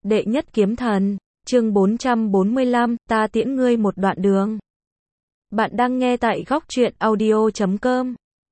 Đệ nhất kiếm thần, chương 445, ta tiễn ngươi một đoạn đường. Bạn đang nghe tại góc truyện audio.com.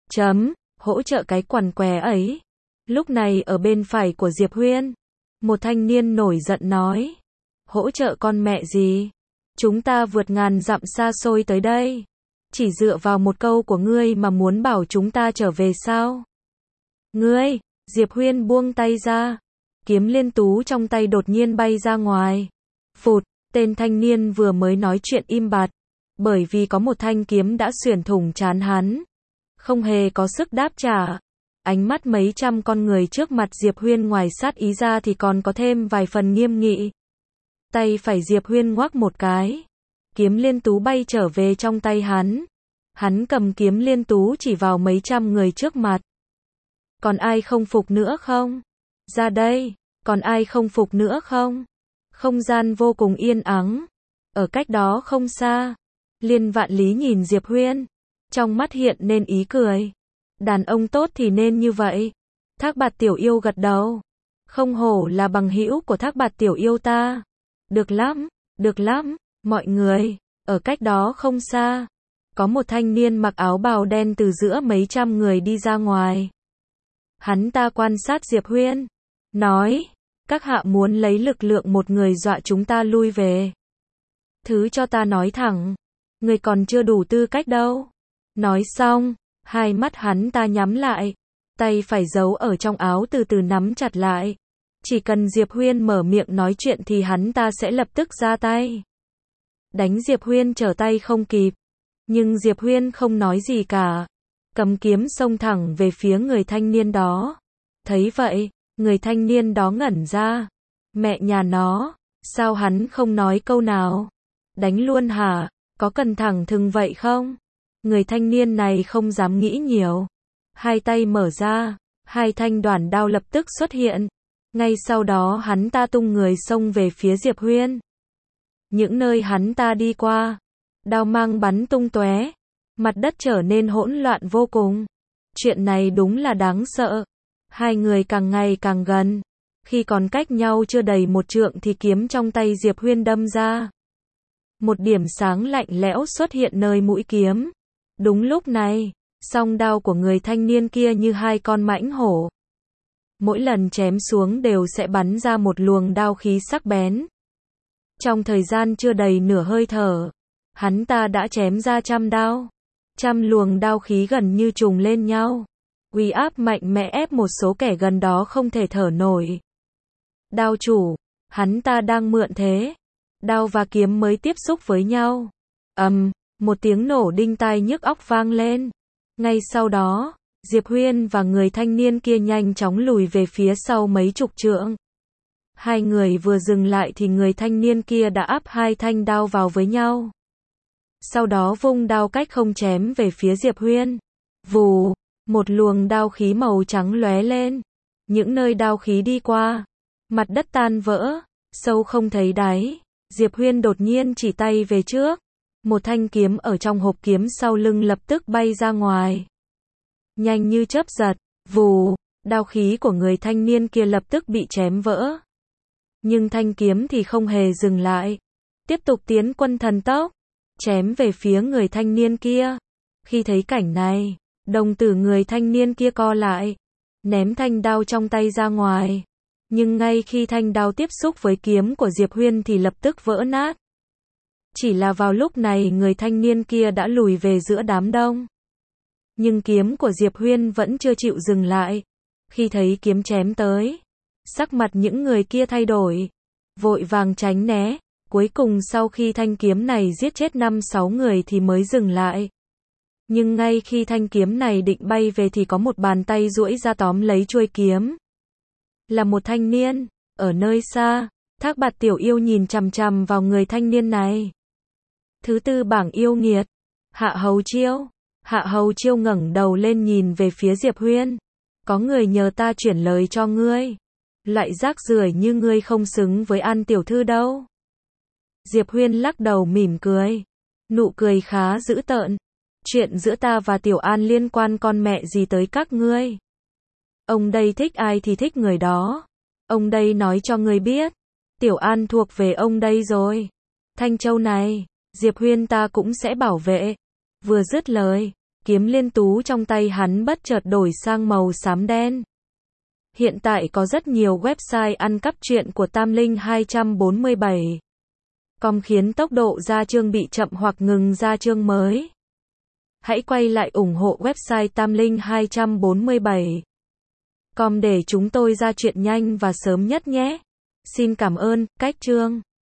Hỗ trợ cái quằn què ấy. Lúc này ở bên phải của Diệp Huyên, một thanh niên nổi giận nói. Hỗ trợ con mẹ gì? Chúng ta vượt ngàn dặm xa xôi tới đây. Chỉ dựa vào một câu của ngươi mà muốn bảo chúng ta trở về sao? Ngươi, Diệp Huyên buông tay ra. Kiếm liên tú trong tay đột nhiên bay ra ngoài. Phụt, tên thanh niên vừa mới nói chuyện im bặt. Bởi vì có một thanh kiếm đã xuyển thủng trán hắn. Không hề có sức đáp trả. Ánh mắt mấy trăm con người trước mặt Diệp Huyên ngoài sát ý ra thì còn có thêm vài phần nghiêm nghị. Tay phải Diệp Huyên ngoắc một cái. Kiếm liên tú bay trở về trong tay hắn. Hắn cầm kiếm liên tú chỉ vào mấy trăm người trước mặt. Còn ai không phục nữa không? Ra đây, còn ai không phục nữa không? Không gian vô cùng yên ắng. Ở cách đó không xa, Liên Vạn Lý nhìn Diệp Huyên, trong mắt hiện nên ý cười. Đàn ông tốt thì nên như vậy. Thác Bạt tiểu yêu gật đầu. Không hổ là bằng hữu của Thác Bạt tiểu yêu ta. Được lắm, mọi người. Ở cách đó không xa, có một thanh niên mặc áo bào đen từ giữa mấy trăm người đi ra ngoài. Hắn ta quan sát Diệp Huyên, nói, các hạ muốn lấy lực lượng một người dọa chúng ta lui về. Thứ cho ta nói thẳng, người còn chưa đủ tư cách đâu. Nói xong, hai mắt hắn ta nhắm lại, tay phải giấu ở trong áo từ từ nắm chặt lại. Chỉ cần Diệp Huyên mở miệng nói chuyện thì hắn ta sẽ lập tức ra tay. Đánh Diệp Huyên trở tay không kịp. Nhưng Diệp Huyên không nói gì cả. Cầm kiếm xông thẳng về phía người thanh niên đó. Thấy vậy, người thanh niên đó ngẩn ra. Mẹ nhà nó, sao hắn không nói câu nào? Đánh luôn hả? Có cần thẳng thừng vậy không? Người thanh niên này không dám nghĩ nhiều. Hai tay mở ra, hai thanh đoản đao lập tức xuất hiện. Ngay sau đó hắn ta tung người xông về phía Diệp Huyên. Những nơi hắn ta đi qua, đao mang bắn tung tóe, mặt đất trở nên hỗn loạn vô cùng. Chuyện này đúng là đáng sợ. Hai người càng ngày càng gần. Khi còn cách nhau chưa đầy một trượng thì kiếm trong tay Diệp Huyên đâm ra. Một điểm sáng lạnh lẽo xuất hiện nơi mũi kiếm. Đúng lúc này, song đao của người thanh niên kia như hai con mãnh hổ. Mỗi lần chém xuống đều sẽ bắn ra một luồng đao khí sắc bén. Trong thời gian chưa đầy nửa hơi thở, hắn ta đã chém ra 100 đao. 100 luồng đao khí gần như trùng lên nhau. Uy áp mạnh mẽ ép một số kẻ gần đó không thể thở nổi. Đao chủ, hắn ta đang mượn thế. Đao và kiếm mới tiếp xúc với nhau. Một tiếng nổ đinh tai nhức óc vang lên. Ngay sau đó, Diệp Huyên và người thanh niên kia nhanh chóng lùi về phía sau mấy chục trượng. Hai người vừa dừng lại thì người thanh niên kia đã áp hai thanh đao vào với nhau. Sau đó vung đao cách không chém về phía Diệp Huyên. Vù, một luồng đao khí màu trắng lóe lên. Những nơi đao khí đi qua, mặt đất tan vỡ, sâu không thấy đáy. Diệp Huyên đột nhiên chỉ tay về trước. Một thanh kiếm ở trong hộp kiếm sau lưng lập tức bay ra ngoài. Nhanh như chớp giật, vù, đao khí của người thanh niên kia lập tức bị chém vỡ. Nhưng thanh kiếm thì không hề dừng lại. Tiếp tục tiến quân thần tốc, chém về phía người thanh niên kia. Khi thấy cảnh này, đồng tử người thanh niên kia co lại, ném thanh đao trong tay ra ngoài. Nhưng ngay khi thanh đao tiếp xúc với kiếm của Diệp Huyên thì lập tức vỡ nát. Chỉ là vào lúc này người thanh niên kia đã lùi về giữa đám đông. Nhưng kiếm của Diệp Huyên vẫn chưa chịu dừng lại. Khi thấy kiếm chém tới, sắc mặt những người kia thay đổi, vội vàng tránh né. Cuối cùng sau khi thanh kiếm này giết chết 5-6 người thì mới dừng lại. Nhưng ngay khi thanh kiếm này định bay về thì có một bàn tay duỗi ra tóm lấy chuôi kiếm. Là một thanh niên, ở nơi xa, Thác Bạt tiểu yêu nhìn chằm chằm vào người thanh niên này. Thứ tư bảng yêu nghiệt, Hạ Hầu Chiêu ngẩng đầu lên nhìn về phía Diệp Huyên. Có người nhờ ta chuyển lời cho ngươi. Loại rác rưởi như ngươi không xứng với An tiểu thư đâu. Diệp Huyên lắc đầu mỉm cười. Nụ cười khá dữ tợn. Chuyện giữa ta và Tiểu An liên quan con mẹ gì tới các ngươi. Ông đây thích ai thì thích người đó. Ông đây nói cho ngươi biết. Tiểu An thuộc về ông đây rồi. Thanh Châu này, Diệp Huyên ta cũng sẽ bảo vệ. Vừa dứt lời, kiếm liên tú trong tay hắn bất chợt đổi sang màu xám đen. Hiện tại có rất nhiều website ăn cắp truyện của Tam Linh 247. Com khiến tốc độ ra chương bị chậm hoặc ngừng ra chương mới. Hãy quay lại ủng hộ website Tam Linh 247. Com để chúng tôi ra chuyện nhanh và sớm nhất nhé. Xin cảm ơn, cách chương.